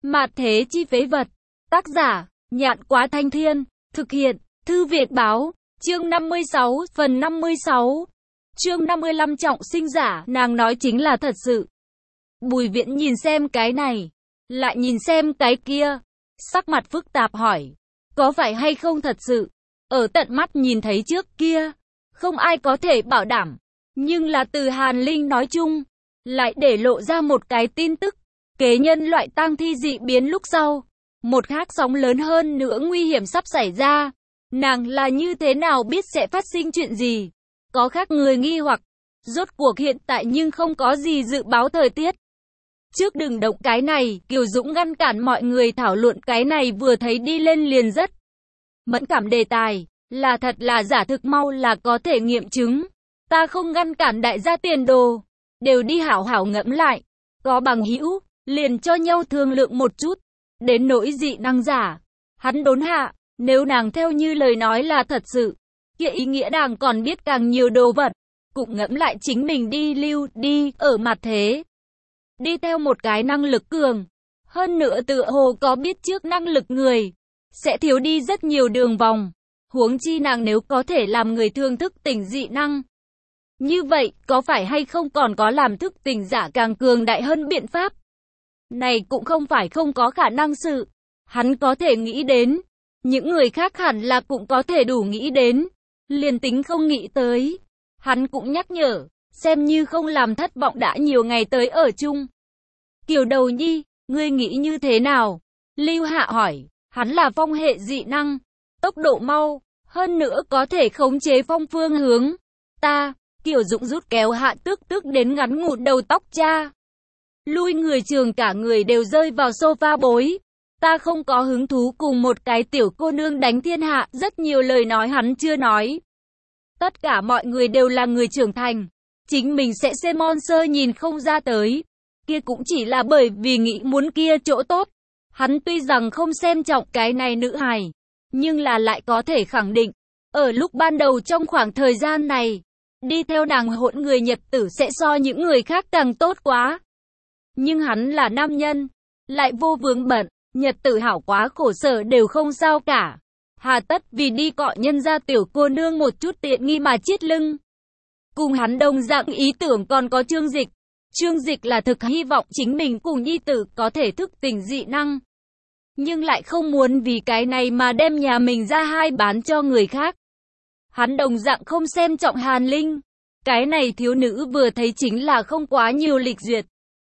Mạt thế chi phế vật. Tác giả, Nhạn Quá Thanh Thiên. Thực hiện, Thư Việt Báo. Chương 56, phần 56. Chương 55 trọng sinh giả, nàng nói chính là thật sự. Bùi Viễn nhìn xem cái này, lại nhìn xem cái kia. Sắc mặt phức tạp hỏi, có phải hay không thật sự? Ở tận mắt nhìn thấy trước kia, không ai có thể bảo đảm. Nhưng là từ Hàn Linh nói chung, lại để lộ ra một cái tin tức. Kế nhân loại tang thi dị biến lúc sau, một khác sóng lớn hơn nữa nguy hiểm sắp xảy ra. Nàng là như thế nào biết sẽ phát sinh chuyện gì? Có khác người nghi hoặc, rốt cuộc hiện tại nhưng không có gì dự báo thời tiết. Trước đừng động cái này, Kiều Dũng ngăn cản mọi người thảo luận cái này, vừa thấy đi lên liền rất mẫn cảm đề tài, là thật là giả thực mau là có thể nghiệm chứng. Ta không ngăn cản đại gia tiền đồ, đều đi hảo hảo ngẫm lại, có bằng hữu, liền cho nhau thương lượng một chút. Đến nỗi dị năng giả, hắn đốn hạ, nếu nàng theo như lời nói là thật sự, kia ý nghĩa nàng còn biết càng nhiều đồ vật, cũng ngẫm lại chính mình đi lưu đi ở mặt thế. Đi theo một cái năng lực cường, hơn nữa tựa hồ có biết trước năng lực người, sẽ thiếu đi rất nhiều đường vòng. Huống chi nàng nếu có thể làm người thương thức tỉnh dị năng, như vậy có phải hay không còn có làm thức tỉnh giả càng cường đại hơn biện pháp? Này cũng không phải không có khả năng sự. Hắn có thể nghĩ đến, những người khác hẳn là cũng có thể đủ nghĩ đến. Liền tính không nghĩ tới, hắn cũng nhắc nhở, xem như không làm thất vọng đã nhiều ngày tới ở chung. Kiều Đầu Nhi, ngươi nghĩ như thế nào? Lưu Hạ hỏi, hắn là phong hệ dị năng, tốc độ mau, hơn nữa có thể khống chế phong phương hướng. Ta, Kiều Dũng rút kéo Hạ tức đến ngắn ngủn đầu tóc cha. Lui người trường cả người đều rơi vào sofa bối. Ta không có hứng thú cùng một cái tiểu cô nương đánh thiên hạ, rất nhiều lời nói hắn chưa nói. Tất cả mọi người đều là người trưởng thành, chính mình sẽ xem monster nhìn không ra tới. Kia cũng chỉ là bởi vì nghĩ muốn kia chỗ tốt. Hắn tuy rằng không xem trọng cái này nữ hài, nhưng là lại có thể khẳng định, ở lúc ban đầu trong khoảng thời gian này, đi theo nàng hỗn người nhật tử sẽ so những người khác càng tốt quá. Nhưng hắn là nam nhân, lại vô vướng bận, nhật tử hảo quá khổ sở đều không sao cả. Hà tất vì đi cọ nhân gia tiểu cô nương một chút tiện nghi mà chết lưng. Cùng hắn đồng dạng ý tưởng còn có Trương Dịch. Trương Dịch là thực hy vọng chính mình cùng nhi tử có thể thức tỉnh dị năng. Nhưng lại không muốn vì cái này mà đem nhà mình ra hai bán cho người khác. Hắn đồng dạng không xem trọng Hàn Linh. Cái này thiếu nữ vừa thấy chính là không quá nhiều lịch duyệt.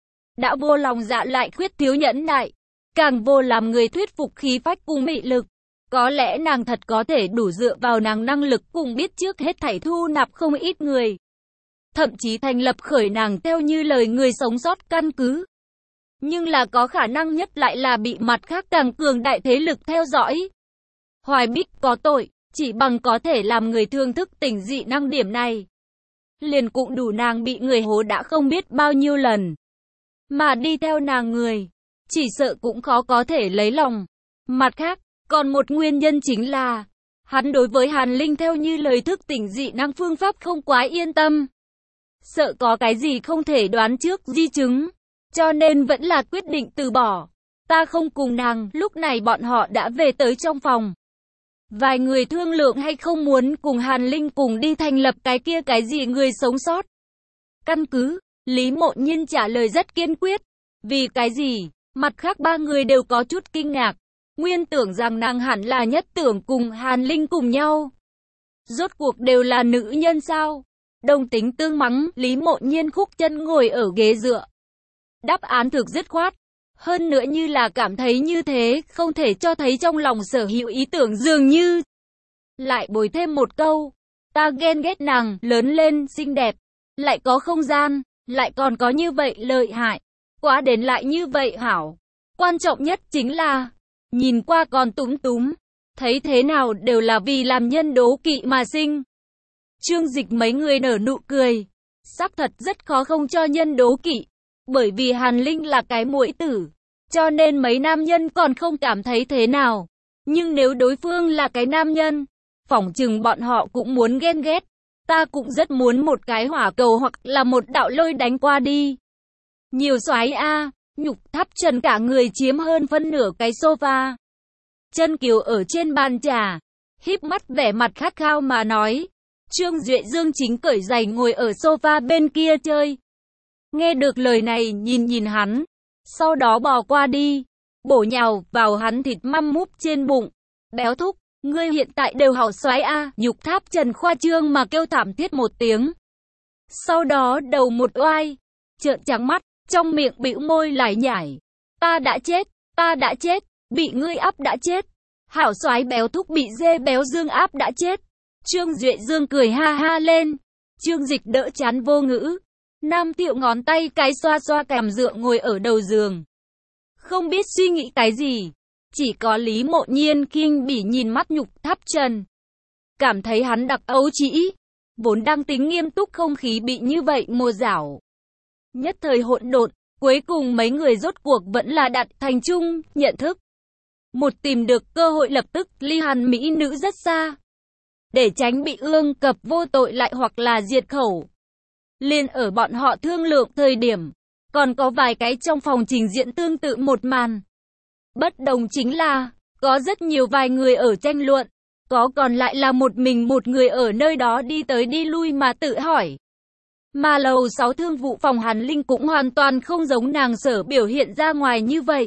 Đã vô lòng dạ lại khuyết thiếu nhẫn nại, càng vô làm người thuyết phục khí phách cùng mị lực. Có lẽ nàng thật có thể đủ dựa vào nàng năng lực cùng biết trước hết thảy thu nạp không ít người. Thậm chí thành lập khởi nàng theo như lời người sống sót căn cứ. Nhưng là có khả năng nhất lại là bị mặt khác càng cường đại thế lực theo dõi. Hoài Bích có tội, chỉ bằng có thể làm người thương thức tỉnh dị năng điểm này. Liền cũng đủ nàng bị người hố đã không biết bao nhiêu lần. Mà đi theo nàng người, chỉ sợ cũng khó có thể lấy lòng. Mặt khác, còn một nguyên nhân chính là, hắn đối với Hàn Linh theo như lời thức tỉnh dị năng phương pháp không quá yên tâm. Sợ có cái gì không thể đoán trước di chứng, cho nên vẫn là quyết định từ bỏ. Ta không cùng nàng, lúc này bọn họ đã về tới trong phòng. Vài người thương lượng hay không muốn cùng Hàn Linh cùng đi thành lập cái kia cái gì người sống sót. Căn cứ, Lý Mộ Nhiên trả lời rất kiên quyết. Vì cái gì? Mặt khác ba người đều có chút kinh ngạc. Nguyên tưởng rằng nàng hẳn là nhất tưởng cùng Hàn Linh cùng nhau. Rốt cuộc đều là nữ nhân sao? Đồng tính tương mắng, Lý Mộ Nhiên khúc chân ngồi ở ghế dựa. Đáp án thực dứt khoát. Hơn nữa như là cảm thấy như thế, không thể cho thấy trong lòng sở hữu ý tưởng dường như. Lại bồi thêm một câu. Ta ghen ghét nàng, lớn lên, xinh đẹp. Lại có không gian, lại còn có như vậy lợi hại. Quá đến lại như vậy hảo. Quan trọng nhất chính là, nhìn qua còn túm túm. Thấy thế nào đều là vì làm nhân đố kỵ mà sinh. Trương Dịch mấy người nở nụ cười. Xác thật rất khó không cho nhân đố kỵ. Bởi vì Hàn Linh là cái muội tử, cho nên mấy nam nhân còn không cảm thấy thế nào. Nhưng nếu đối phương là cái nam nhân, phỏng chừng bọn họ cũng muốn ghen ghét. Ta cũng rất muốn một cái hỏa cầu hoặc là một đạo lôi đánh qua đi. Nhiều soái a, Nhục Tháp Trần cả người chiếm hơn phân nửa cái sofa. Chân Kiều ở trên bàn trà, híp mắt vẻ mặt khát khao mà nói. Trương Duệ Dương chính cởi giày ngồi ở sofa bên kia chơi. Nghe được lời này nhìn hắn, sau đó bò qua đi, bổ nhào vào hắn thịt măm múp trên bụng. Béo thúc, ngươi hiện tại đều hảo xoái a. Nhục Tháp Trần khoa trương mà kêu thảm thiết một tiếng. Sau đó đầu một oai, trợn trắng mắt, trong miệng bĩu môi lải nhải. Ta đã chết, bị ngươi áp đã chết. Hảo xoái béo thúc bị dê béo Dương áp đã chết. Trương Duệ Dương cười ha ha lên. Trương Dịch đỡ chán vô ngữ. Nam Thiệu ngón tay cái xoa xoa cằm dựa ngồi ở đầu giường. Không biết suy nghĩ cái gì. Chỉ có Lý Mộ Nhiên khinh bỉ nhìn mắt Nhục Tháp Trần. Cảm thấy hắn đặc ấu trĩ. Vốn đang tính nghiêm túc không khí bị như vậy mùa rảo. Nhất thời hỗn độn, cuối cùng mấy người rốt cuộc vẫn là đặt thành chung, nhận thức. Một tìm được cơ hội lập tức ly hàn mỹ nữ rất xa. Để tránh bị ương cập vô tội lại hoặc là diệt khẩu. Liền ở bọn họ thương lượng thời điểm, còn có vài cái trong phòng trình diễn tương tự một màn. Bất đồng chính là, có rất nhiều vài người ở tranh luận, có còn lại là một mình một người ở nơi đó đi tới đi lui mà tự hỏi. Mà lầu 6 thương vụ phòng Hàn Linh cũng hoàn toàn không giống nàng sở biểu hiện ra ngoài như vậy.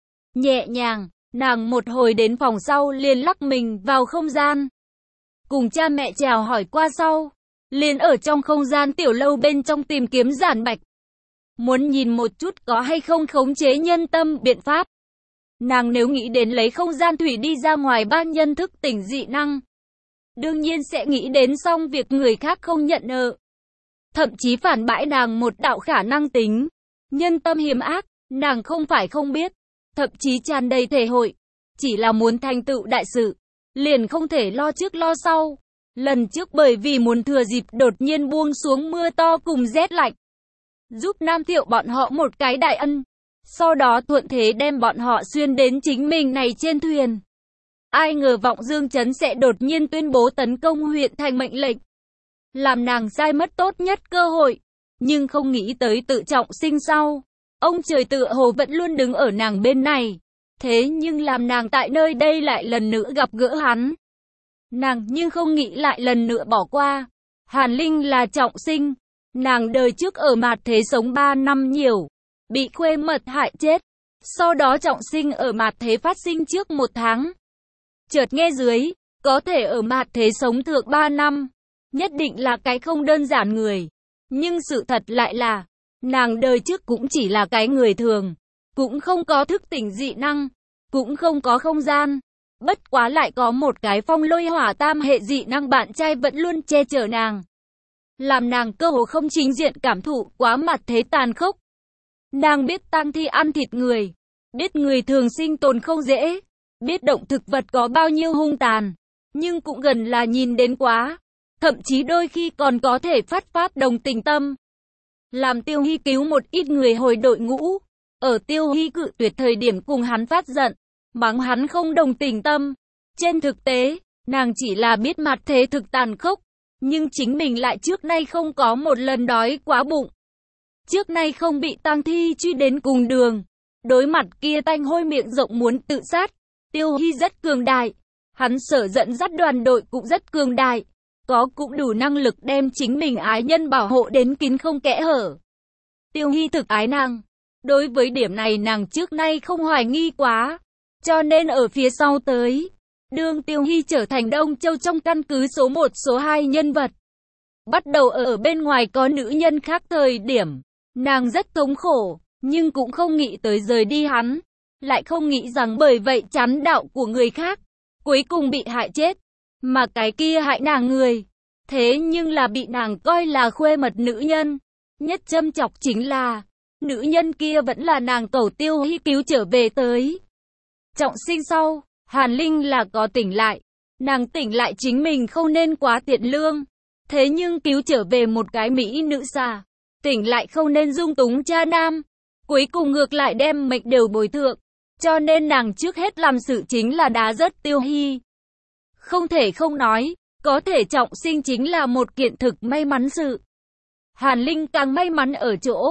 Nhẹ nhàng, nàng một hồi đến phòng sau liền lắc mình vào không gian. Cùng cha mẹ chào hỏi qua sau, liền ở trong không gian tiểu lâu bên trong tìm kiếm Giản Bạch. Muốn nhìn một chút có hay không khống chế nhân tâm biện pháp. Nàng nếu nghĩ đến lấy không gian thủy đi ra ngoài ban nhân thức tỉnh dị năng, đương nhiên sẽ nghĩ đến xong việc người khác không nhận nợ. Thậm chí phản bãi nàng một đạo khả năng tính. Nhân tâm hiểm ác, nàng không phải không biết. Thậm chí tràn đầy thể hội. Chỉ là muốn thành tựu đại sự, liền không thể lo trước lo sau. Lần trước bởi vì muốn thừa dịp đột nhiên buông xuống mưa to cùng rét lạnh, giúp Nam Thiệu bọn họ một cái đại ân. Sau đó thuận thế đem bọn họ xuyên đến chính mình này trên thuyền. Ai ngờ Vọng Dương Trấn sẽ đột nhiên tuyên bố tấn công huyện thành mệnh lệnh. Làm nàng sai mất tốt nhất cơ hội. Nhưng không nghĩ tới tự trọng sinh sau. Ông trời tựa hồ vẫn luôn đứng ở nàng bên này. Thế nhưng làm nàng tại nơi đây lại lần nữa gặp gỡ hắn. Nàng nhưng không nghĩ lại lần nữa bỏ qua. Hàn Linh là trọng sinh. Nàng đời trước ở mạt thế sống 3 năm nhiều. Bị khuê mật hại chết. Sau đó trọng sinh ở mạt thế phát sinh trước 1 tháng. Chợt nghe dưới, có thể ở mạt thế sống thượng 3 năm. Nhất định là cái không đơn giản người. Nhưng sự thật lại là, nàng đời trước cũng chỉ là cái người thường. Cũng không có thức tỉnh dị năng. Cũng không có không gian. Bất quá lại có một cái phong lôi hỏa tam hệ dị năng bạn trai vẫn luôn che chở nàng. Làm nàng cơ hồ không chính diện cảm thụ quá mặt thế tàn khốc. Nàng biết tang thi ăn thịt người. Biết người thường sinh tồn không dễ. Biết động thực vật có bao nhiêu hung tàn. Nhưng cũng gần là nhìn đến quá. Thậm chí đôi khi còn có thể phát pháp đồng tình tâm. Làm Tiêu Hy cứu một ít người hồi đội ngũ. Ở Tiêu Hy cự tuyệt thời điểm cùng hắn phát giận. Mắng hắn không đồng tình tâm. Trên thực tế, nàng chỉ là biết mặt thế thực tàn khốc. Nhưng chính mình lại trước nay không có một lần đói quá bụng. Trước nay không bị tang thi truy đến cùng đường. Đối mặt kia tanh hôi miệng rộng muốn tự sát. Tiêu Hy rất cường đại. Hắn sở dẫn dắt đoàn đội cũng rất cường đại. Có cũng đủ năng lực đem chính mình ái nhân bảo hộ đến kín không kẽ hở. Tiêu Hy thực ái nàng. Đối với điểm này nàng trước nay không hoài nghi quá. Cho nên ở phía sau tới, đương Tiêu Hy trở thành Đông Châu trong căn cứ số 1 số 2 nhân vật. Bắt đầu ở bên ngoài có nữ nhân khác thời điểm. Nàng rất thống khổ, nhưng cũng không nghĩ tới rời đi hắn. Lại không nghĩ rằng bởi vậy chán đạo của người khác. Cuối cùng bị hại chết. Mà cái kia hại nàng người. Thế nhưng là bị nàng coi là khuê mật nữ nhân. Nhất châm chọc chính là, nữ nhân kia vẫn là nàng cầu Tiêu Hy cứu trở về tới. Trọng sinh sau, Hàn Linh là có tỉnh lại. Nàng tỉnh lại chính mình không nên quá tiện lương. Thế nhưng cứu trở về một cái mỹ nữ xà. Tỉnh lại không nên dung túng cha nam. Cuối cùng ngược lại đem mệnh đều bồi thượng. Cho nên nàng trước hết làm sự chính là đá rớt Tiêu Hy. Không thể không nói, có thể trọng sinh chính là một kiện thực may mắn sự. Hàn Linh càng may mắn ở chỗ,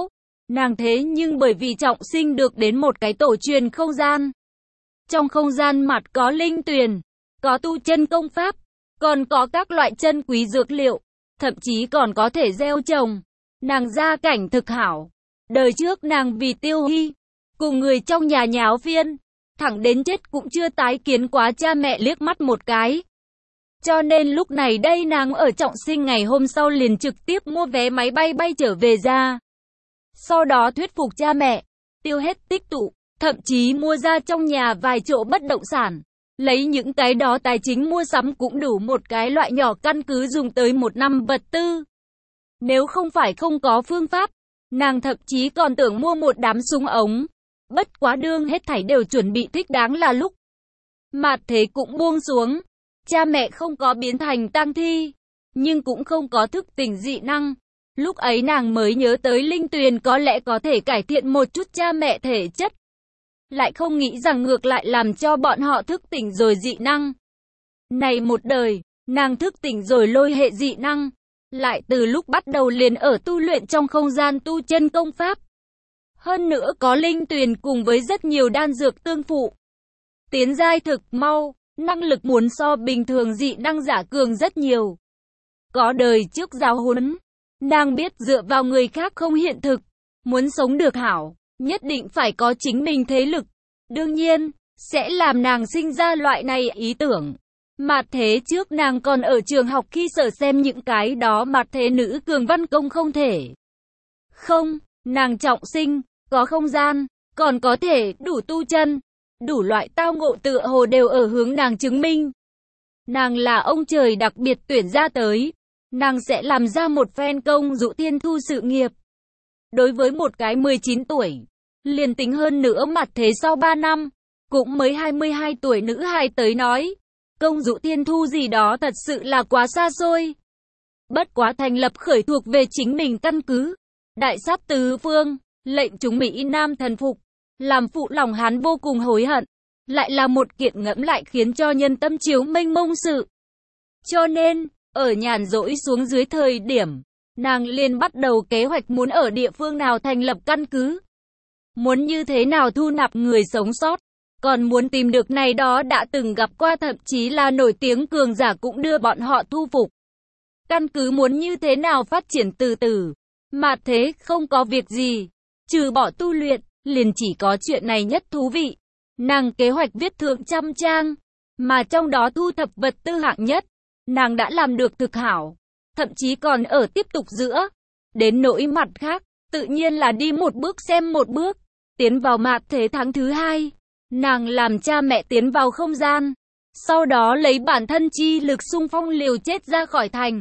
Nàng thế nhưng bởi vì trọng sinh được đến một cái tổ truyền không gian. Trong không gian mặt có linh tuyền, có tu chân công pháp, còn có các loại chân quý dược liệu, thậm chí còn có thể gieo trồng. Nàng gia cảnh thực hảo. Đời trước nàng vì Tiêu Hy, cùng người trong nhà nháo phiên, thẳng đến chết cũng chưa tái kiến quá cha mẹ liếc mắt một cái. Cho nên lúc này đây nàng ở trọng sinh ngày hôm sau liền trực tiếp mua vé máy bay bay trở về ra. Sau đó thuyết phục cha mẹ, tiêu hết tích tụ, thậm chí mua ra trong nhà vài chỗ bất động sản. Lấy những cái đó tài chính mua sắm cũng đủ một cái loại nhỏ căn cứ dùng tới một năm vật tư. Nếu không phải không có phương pháp, nàng thậm chí còn tưởng mua một đám súng ống. Bất quá đương hết thảy đều chuẩn bị thích đáng là lúc mạt thế cũng buông xuống. Cha mẹ không có biến thành tang thi, nhưng cũng không có thức tỉnh dị năng. Lúc ấy nàng mới nhớ tới linh tuyền có lẽ có thể cải thiện một chút cha mẹ thể chất. Lại không nghĩ rằng ngược lại làm cho bọn họ thức tỉnh rồi dị năng. Này một đời, nàng thức tỉnh rồi lôi hệ dị năng. Lại từ lúc bắt đầu liền ở tu luyện trong không gian tu chân công pháp. Hơn nữa có linh tuyền cùng với rất nhiều đan dược tương phụ. Tiến giai thực mau, năng lực muốn so bình thường dị năng giả cường rất nhiều. Có đời trước giáo huấn, nàng biết dựa vào người khác không hiện thực. Muốn sống được hảo, nhất định phải có chính mình thế lực. Đương nhiên, sẽ làm nàng sinh ra loại này ý tưởng. Mạt thế trước nàng còn ở trường học khi sở xem những cái đó mạt thế nữ cường văn công không thể. Không, nàng trọng sinh, có không gian, còn có thể đủ tu chân. Đủ loại tao ngộ tựa hồ đều ở hướng nàng chứng minh. Nàng là ông trời đặc biệt tuyển ra tới. Nàng sẽ làm ra một phen công dụ thiên thu sự nghiệp. Đối với một cái 19 tuổi, liền tính hơn nữa mặt thế sau 3 năm, cũng mới 22 tuổi nữ hài tới nói. Công dụ thiên thu gì đó thật sự là quá xa xôi. Bất quá thành lập khởi thuộc về chính mình căn cứ. Đại sát tứ phương, lệnh chúng Mỹ Nam thần phục. Làm phụ lòng hắn vô cùng hối hận. Lại là một kiện ngẫm lại khiến cho nhân tâm chiếu mênh mông sự. Cho nên, ở nhàn rỗi xuống dưới thời điểm, nàng liền bắt đầu kế hoạch muốn ở địa phương nào thành lập căn cứ. Muốn như thế nào thu nạp người sống sót. Còn muốn tìm được này đó đã từng gặp qua thậm chí là nổi tiếng cường giả cũng đưa bọn họ thu phục. Căn cứ muốn như thế nào phát triển từ từ. Mà thế không có việc gì. Trừ bỏ tu luyện, liền chỉ có chuyện này nhất thú vị. Nàng kế hoạch viết thượng 100 trang. Mà trong đó thu thập vật tư hạng nhất. Nàng đã làm được thực hảo. Thậm chí còn ở tiếp tục giữa. Đến nỗi mặt khác, tự nhiên là đi một bước xem một bước. Tiến vào mạt thế tháng thứ 2. Nàng làm cha mẹ tiến vào không gian. Sau đó lấy bản thân chi lực xung phong liều chết ra khỏi thành.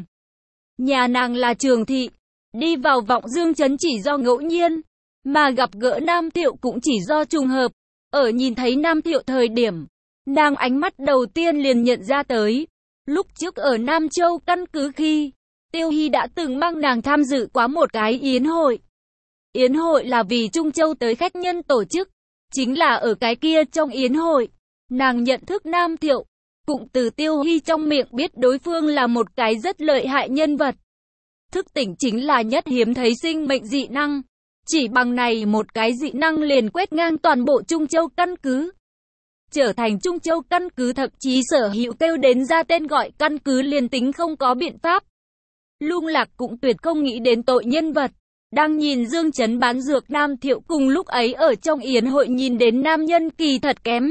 Nhà nàng là Trường Thị. Đi vào Vọng Dương trấn chỉ do ngẫu nhiên. Mà gặp gỡ Nam Thiệu cũng chỉ do trùng hợp. Ở nhìn thấy Nam Thiệu thời điểm, nàng ánh mắt đầu tiên liền nhận ra tới. Lúc trước ở Nam Châu căn cứ khi, Tiêu Hy đã từng mang nàng tham dự quá một cái yến hội. Yến hội là vì Trung Châu tới khách nhân tổ chức. Chính là ở cái kia trong yến hội, nàng nhận thức Nam Thiệu, cũng từ Tiêu Hy trong miệng biết đối phương là một cái rất lợi hại nhân vật. Thức tỉnh chính là nhất hiếm thấy sinh mệnh dị năng. Chỉ bằng này một cái dị năng liền quét ngang toàn bộ Trung Châu căn cứ. Trở thành Trung Châu căn cứ thậm chí sở hữu kêu đến ra tên gọi căn cứ liền tính không có biện pháp. Lung Lạc cũng tuyệt không nghĩ đến tội nhân vật. Đang nhìn Dương Trấn bán dược Nam Thiệu cùng lúc ấy ở trong yến hội nhìn đến nam nhân kỳ thật kém.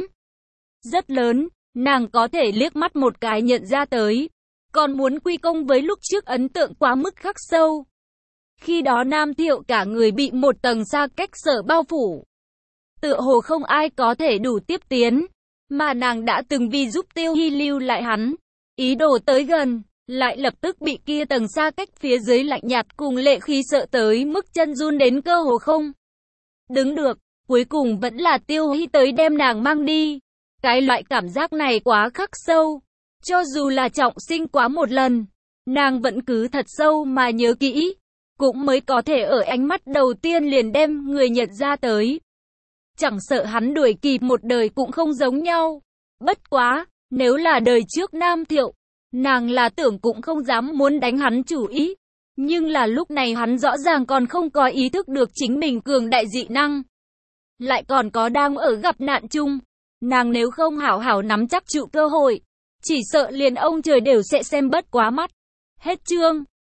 Rất lớn, nàng có thể liếc mắt một cái nhận ra tới. Còn muốn quy công với lúc trước ấn tượng quá mức khắc sâu. Khi đó Nam Thiệu cả người bị một tầng xa cách sở bao phủ. Tựa hồ không ai có thể đủ tiếp tiến. Mà nàng đã từng vì giúp Tiêu Hy lưu lại hắn. Ý đồ tới gần. Lại lập tức bị kia tầng xa cách phía dưới lạnh nhạt cùng lệ khí sợ tới mức chân run đến cơ hồ không đứng được. Cuối cùng vẫn là Tiêu Hy tới đem nàng mang đi. Cái loại cảm giác này quá khắc sâu. Cho dù là trọng sinh quá một lần, nàng vẫn cứ thật sâu mà nhớ kỹ. Cũng mới có thể ở ánh mắt đầu tiên liền đem người nhận ra tới. Chẳng sợ hắn đuổi kịp một đời cũng không giống nhau. Bất quá, nếu là đời trước Nam Thiệu, nàng là tưởng cũng không dám muốn đánh hắn chủ ý. Nhưng là lúc này hắn rõ ràng còn không có ý thức được chính mình cường đại dị năng. Lại còn có đang ở gặp nạn chung. Nàng nếu không hảo hảo nắm chắc trụ cơ hội, chỉ sợ liền ông trời đều sẽ xem bất quá mắt. Hết chương.